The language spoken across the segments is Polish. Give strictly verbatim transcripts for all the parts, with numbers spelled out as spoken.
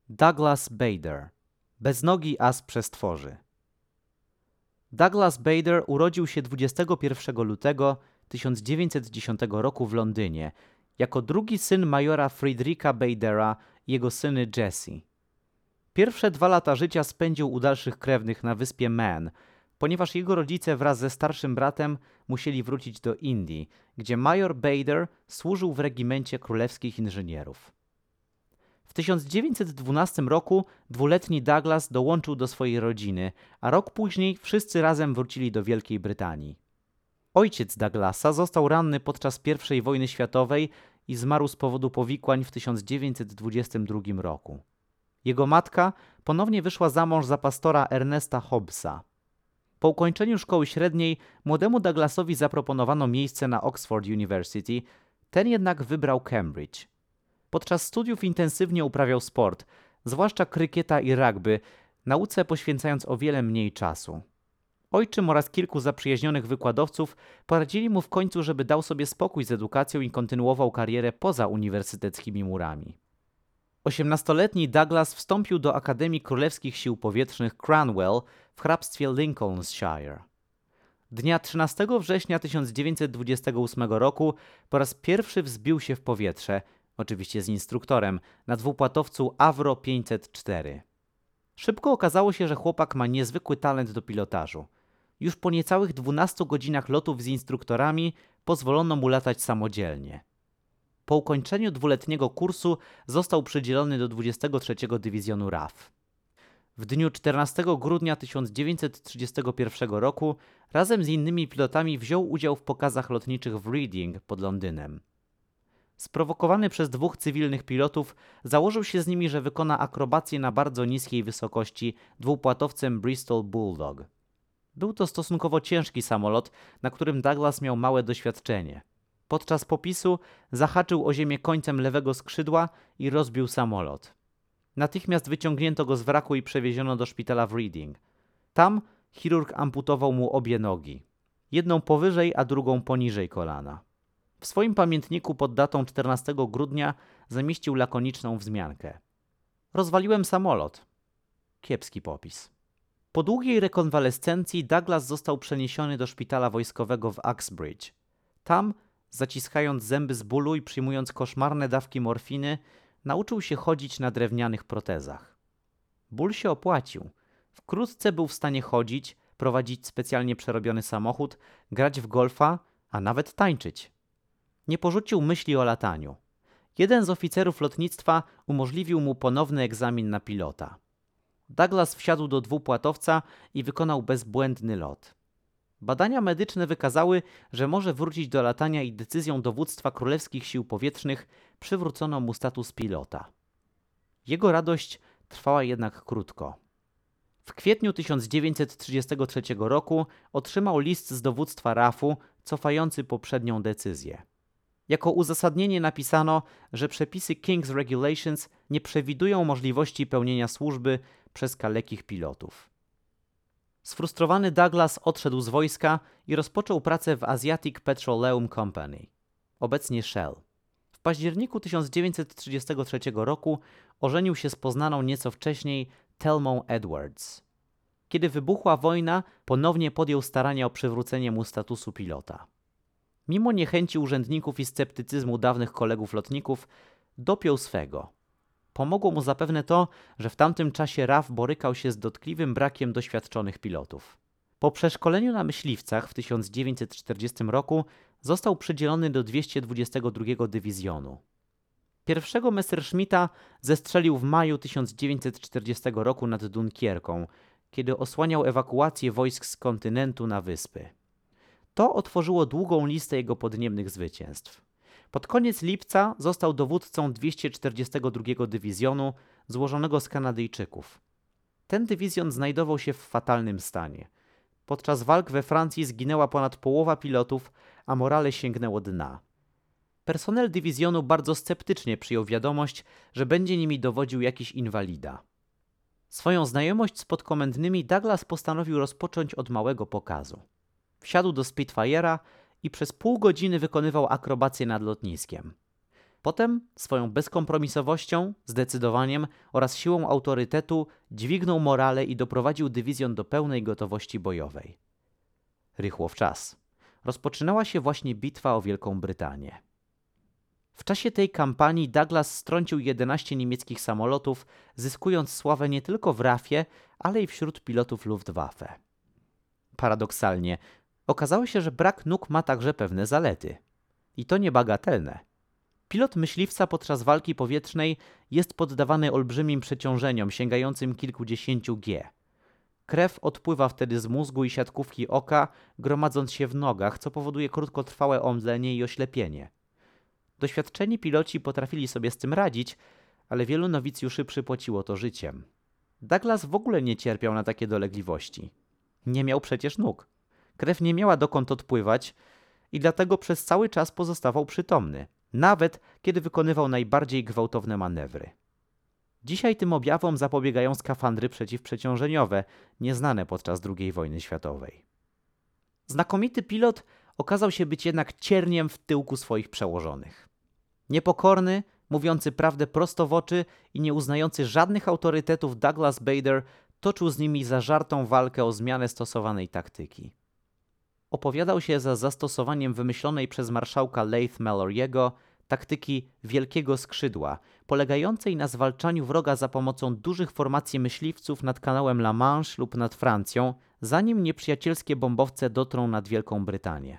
Douglas Bader. Beznogi as przestworzy. Douglas Bader urodził się dwudziestego pierwszego lutego tysiąc dziewięćset dziesiątego roku w Londynie jako drugi syn majora Fredricka Badera i jego syny Jesse. Pierwsze dwa lata życia spędził u dalszych krewnych na wyspie Man, ponieważ jego rodzice wraz ze starszym bratem musieli wrócić do Indii, gdzie major Bader służył w regimencie królewskich inżynierów. W tysiąc dziewięćset dwunastym roku dwuletni Douglas dołączył do swojej rodziny, a rok później wszyscy razem wrócili do Wielkiej Brytanii. Ojciec Douglasa został ranny podczas pierwszej wojny światowej i zmarł z powodu powikłań w tysiąc dziewięćset dwudziestym drugim roku. Jego matka ponownie wyszła za mąż za pastora Ernesta Hobbesa. Po ukończeniu szkoły średniej młodemu Douglasowi zaproponowano miejsce na Oxford University, ten jednak wybrał Cambridge. Podczas studiów intensywnie uprawiał sport, zwłaszcza krykieta i rugby, nauce poświęcając o wiele mniej czasu. Ojczym oraz kilku zaprzyjaźnionych wykładowców poradzili mu w końcu, żeby dał sobie spokój z edukacją i kontynuował karierę poza uniwersyteckimi murami. Osiemnastoletni Douglas wstąpił do Akademii Królewskich Sił Powietrznych Cranwell w hrabstwie Lincolnshire. Dnia trzynastego września tysiąc dziewięćset dwudziestego ósmego roku po raz pierwszy wzbił się w powietrze, oczywiście z instruktorem, na dwupłatowcu Avro pięćset cztery. Szybko okazało się, że chłopak ma niezwykły talent do pilotażu. Już po niecałych dwunastu godzinach lotów z instruktorami pozwolono mu latać samodzielnie. Po ukończeniu dwuletniego kursu został przydzielony do dwudziestego trzeciego Dywizjonu R A F. W dniu czternastego grudnia tysiąc dziewięćset trzydziestego pierwszego roku razem z innymi pilotami wziął udział w pokazach lotniczych w Reading pod Londynem. Sprowokowany przez dwóch cywilnych pilotów, założył się z nimi, że wykona akrobację na bardzo niskiej wysokości dwupłatowcem Bristol Bulldog. Był to stosunkowo ciężki samolot, na którym Douglas miał małe doświadczenie. Podczas popisu zahaczył o ziemię końcem lewego skrzydła i rozbił samolot. Natychmiast wyciągnięto go z wraku i przewieziono do szpitala w Reading. Tam chirurg amputował mu obie nogi. Jedną powyżej, a drugą poniżej kolana. W swoim pamiętniku pod datą czternastego grudnia zamieścił lakoniczną wzmiankę. Rozwaliłem samolot. Kiepski popis. Po długiej rekonwalescencji Douglas został przeniesiony do szpitala wojskowego w Uxbridge. Tam, zaciskając zęby z bólu i przyjmując koszmarne dawki morfiny, nauczył się chodzić na drewnianych protezach. Ból się opłacił. Wkrótce był w stanie chodzić, prowadzić specjalnie przerobiony samochód, grać w golfa, a nawet tańczyć. Nie porzucił myśli o lataniu. Jeden z oficerów lotnictwa umożliwił mu ponowny egzamin na pilota. Douglas wsiadł do dwupłatowca i wykonał bezbłędny lot. Badania medyczne wykazały, że może wrócić do latania i decyzją dowództwa Królewskich Sił Powietrznych przywrócono mu status pilota. Jego radość trwała jednak krótko. W kwietniu tysiąc dziewięćset trzydziestego trzeciego roku otrzymał list z dowództwa R A F-u cofający poprzednią decyzję. Jako uzasadnienie napisano, że przepisy King's Regulations nie przewidują możliwości pełnienia służby przez kalekich pilotów. Sfrustrowany Douglas odszedł z wojska i rozpoczął pracę w Asiatic Petroleum Company, obecnie Shell. W październiku tysiąc dziewięćset trzydziestego trzeciego roku ożenił się z poznaną nieco wcześniej Thelmą Edwards. Kiedy wybuchła wojna, ponownie podjął starania o przywrócenie mu statusu pilota. Mimo niechęci urzędników i sceptycyzmu dawnych kolegów lotników, dopiął swego. Pomogło mu zapewne to, że w tamtym czasie R A F borykał się z dotkliwym brakiem doświadczonych pilotów. Po przeszkoleniu na myśliwcach w tysiąc dziewięćset czterdziestym roku został przydzielony do dwieście dwudziestego drugiego Dywizjonu. Pierwszego Messerschmitta zestrzelił w maju tysiąc dziewięćset czterdziestego roku nad Dunkierką, kiedy osłaniał ewakuację wojsk z kontynentu na wyspy. To otworzyło długą listę jego podniebnych zwycięstw. Pod koniec lipca został dowódcą dwieście czterdziestego drugiego Dywizjonu złożonego z Kanadyjczyków. Ten dywizjon znajdował się w fatalnym stanie. Podczas walk we Francji zginęła ponad połowa pilotów, a morale sięgnęło dna. Personel dywizjonu bardzo sceptycznie przyjął wiadomość, że będzie nimi dowodził jakiś inwalida. Swoją znajomość z podkomendnymi Douglas postanowił rozpocząć od małego pokazu. Wsiadł do Spitfire'a i przez pół godziny wykonywał akrobację nad lotniskiem. Potem swoją bezkompromisowością, zdecydowaniem oraz siłą autorytetu dźwignął morale i doprowadził dywizjon do pełnej gotowości bojowej. Rychło w czas. Rozpoczynała się właśnie bitwa o Wielką Brytanię. W czasie tej kampanii Douglas strącił jedenaście niemieckich samolotów, zyskując sławę nie tylko w rafie, ale i wśród pilotów Luftwaffe. Paradoksalnie, okazało się, że brak nóg ma także pewne zalety. I to niebagatelne. Pilot myśliwca podczas walki powietrznej jest poddawany olbrzymim przeciążeniom sięgającym kilkudziesięciu G. Krew odpływa wtedy z mózgu i siatkówki oka, gromadząc się w nogach, co powoduje krótkotrwałe omdlenie i oślepienie. Doświadczeni piloci potrafili sobie z tym radzić, ale wielu nowicjuszy przypłaciło to życiem. Douglas w ogóle nie cierpiał na takie dolegliwości. Nie miał przecież nóg. Krew nie miała dokąd odpływać i dlatego przez cały czas pozostawał przytomny, nawet kiedy wykonywał najbardziej gwałtowne manewry. Dzisiaj tym objawom zapobiegają skafandry przeciwprzeciążeniowe, nieznane podczas drugiej wojny światowej. Znakomity pilot okazał się być jednak cierniem w tyłku swoich przełożonych. Niepokorny, mówiący prawdę prosto w oczy i nie uznający żadnych autorytetów Douglas Bader toczył z nimi zażartą walkę o zmianę stosowanej taktyki. Opowiadał się za zastosowaniem wymyślonej przez marszałka Leith Mallory'ego taktyki wielkiego skrzydła, polegającej na zwalczaniu wroga za pomocą dużych formacji myśliwców nad kanałem La Manche lub nad Francją, zanim nieprzyjacielskie bombowce dotrą nad Wielką Brytanię.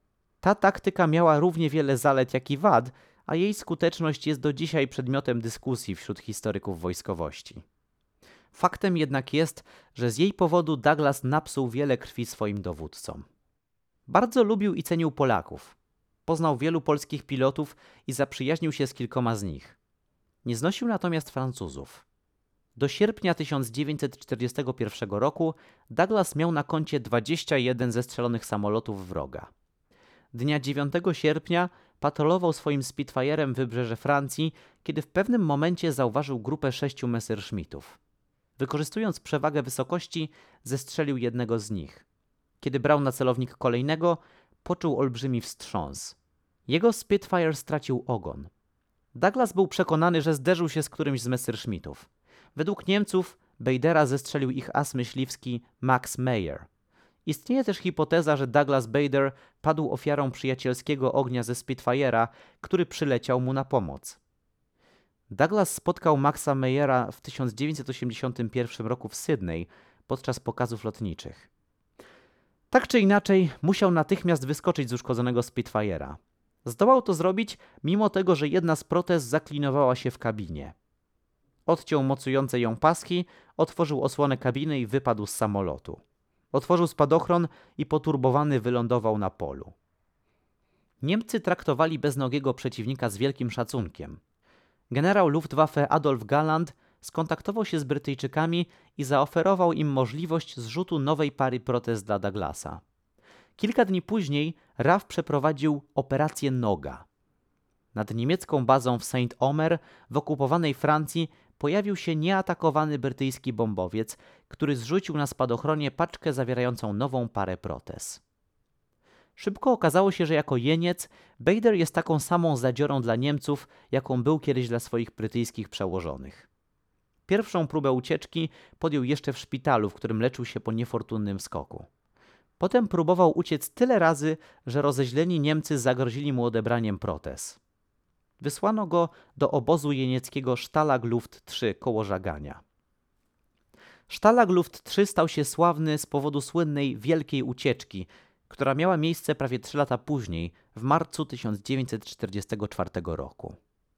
Ta taktyka miała równie wiele zalet jak i wad, a jej skuteczność jest do dzisiaj przedmiotem dyskusji wśród historyków wojskowości. Faktem jednak jest, że z jej powodu Douglas napsuł wiele krwi swoim dowódcom. Bardzo lubił i cenił Polaków. Poznał wielu polskich pilotów i zaprzyjaźnił się z kilkoma z nich. Nie znosił natomiast Francuzów. Do sierpnia tysiąc dziewięćset czterdziestego pierwszego roku Douglas miał na koncie dwadzieścia jeden zestrzelonych samolotów wroga. Dnia dziewiątego sierpnia patrolował swoim Spitfire'em wybrzeże Francji, kiedy w pewnym momencie zauważył grupę sześciu Messerschmittów. Wykorzystując przewagę wysokości, zestrzelił jednego z nich. Kiedy brał na celownik kolejnego, poczuł olbrzymi wstrząs. Jego Spitfire stracił ogon. Douglas był przekonany, że zderzył się z którymś z Messerschmittów. Według Niemców Badera zestrzelił ich as myśliwski Max Meyer. Istnieje też hipoteza, że Douglas Bader padł ofiarą przyjacielskiego ognia ze Spitfire'a, który przyleciał mu na pomoc. Douglas spotkał Maxa Meyera w tysiąc dziewięćset osiemdziesiątym pierwszym roku w Sydney podczas pokazów lotniczych. Tak czy inaczej, musiał natychmiast wyskoczyć z uszkodzonego Spitfire'a. Zdołał to zrobić, mimo tego, że jedna z protez zaklinowała się w kabinie. Odciął mocujące ją paski, otworzył osłonę kabiny i wypadł z samolotu. Otworzył spadochron i poturbowany wylądował na polu. Niemcy traktowali beznogiego przeciwnika z wielkim szacunkiem. Generał Luftwaffe Adolf Galland skontaktował się z Brytyjczykami i zaoferował im możliwość zrzutu nowej pary protez dla Douglasa. Kilka dni później R A F przeprowadził operację Noga. Nad niemiecką bazą w Saint-Omer w okupowanej Francji pojawił się nieatakowany brytyjski bombowiec, który zrzucił na spadochronie paczkę zawierającą nową parę protez. Szybko okazało się, że jako jeniec Bader jest taką samą zadziorą dla Niemców, jaką był kiedyś dla swoich brytyjskich przełożonych. Pierwszą próbę ucieczki podjął jeszcze w szpitalu, w którym leczył się po niefortunnym skoku. Potem próbował uciec tyle razy, że rozeźleni Niemcy zagrozili mu odebraniem protez. Wysłano go do obozu jenieckiego Stalag-Luft trzy koło Żagania. Stalag-Luft trzy stał się sławny z powodu słynnej wielkiej ucieczki, która miała miejsce prawie trzy lata później, w marcu tysiąc dziewięćset czterdziestego czwartego roku.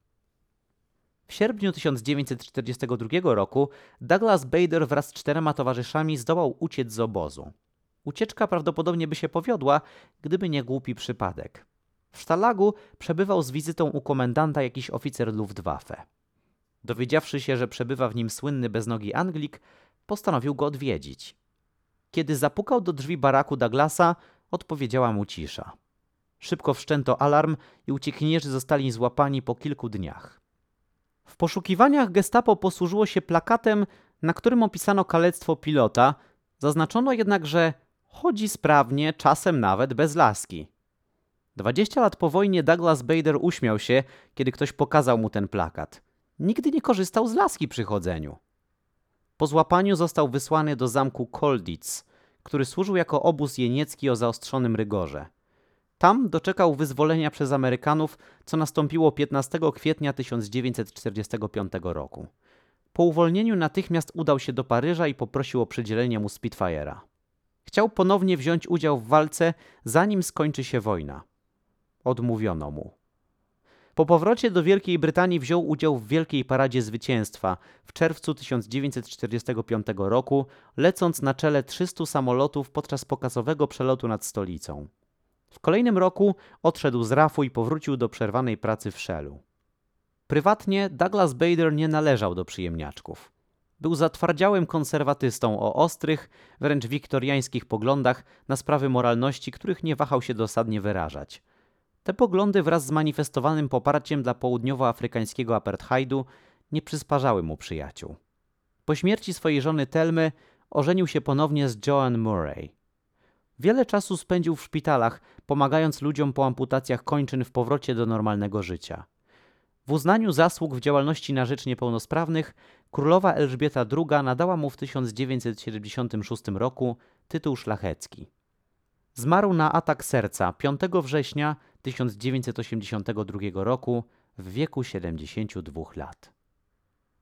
W sierpniu tysiąc dziewięćset czterdziestego drugiego roku Douglas Bader wraz z czterema towarzyszami zdołał uciec z obozu. Ucieczka prawdopodobnie by się powiodła, gdyby nie głupi przypadek. W Stalagu przebywał z wizytą u komendanta jakiś oficer Luftwaffe. Dowiedziawszy się, że przebywa w nim słynny beznogi Anglik, postanowił go odwiedzić. Kiedy zapukał do drzwi baraku Douglasa, odpowiedziała mu cisza. Szybko wszczęto alarm i uciekinierzy zostali złapani po kilku dniach. W poszukiwaniach gestapo posłużyło się plakatem, na którym opisano kalectwo pilota, zaznaczono jednak, że chodzi sprawnie, czasem nawet bez laski. Dwadzieścia lat po wojnie Douglas Bader uśmiał się, kiedy ktoś pokazał mu ten plakat. Nigdy nie korzystał z laski przy chodzeniu. Po złapaniu został wysłany do zamku Colditz, który służył jako obóz jeniecki o zaostrzonym rygorze. Tam doczekał wyzwolenia przez Amerykanów, co nastąpiło piętnastego kwietnia tysiąc dziewięćset czterdziestego piątego roku. Po uwolnieniu natychmiast udał się do Paryża i poprosił o przydzielenie mu Spitfire'a. Chciał ponownie wziąć udział w walce, zanim skończy się wojna. Odmówiono mu. Po powrocie do Wielkiej Brytanii wziął udział w Wielkiej Paradzie Zwycięstwa w czerwcu tysiąc dziewięćset czterdziestego piątego roku, lecąc na czele trzystu samolotów podczas pokazowego przelotu nad stolicą. W kolejnym roku odszedł z rafu i powrócił do przerwanej pracy w Shellu. Prywatnie Douglas Bader nie należał do przyjemniaczków. Był zatwardziałym konserwatystą o ostrych, wręcz wiktoriańskich poglądach na sprawy moralności, których nie wahał się dosadnie wyrażać. Te poglądy wraz z manifestowanym poparciem dla południowoafrykańskiego apartheidu nie przysparzały mu przyjaciół. Po śmierci swojej żony Thelmy ożenił się ponownie z Joan Murray. Wiele czasu spędził w szpitalach, pomagając ludziom po amputacjach kończyn w powrocie do normalnego życia. W uznaniu zasług w działalności na rzecz niepełnosprawnych królowa Elżbieta druga nadała mu w tysiąc dziewięćset siedemdziesiątym szóstym roku tytuł szlachecki. Zmarł na atak serca piątego września tysiąc dziewięćset osiemdziesiątego drugiego roku w wieku siedemdziesięciu dwóch lat.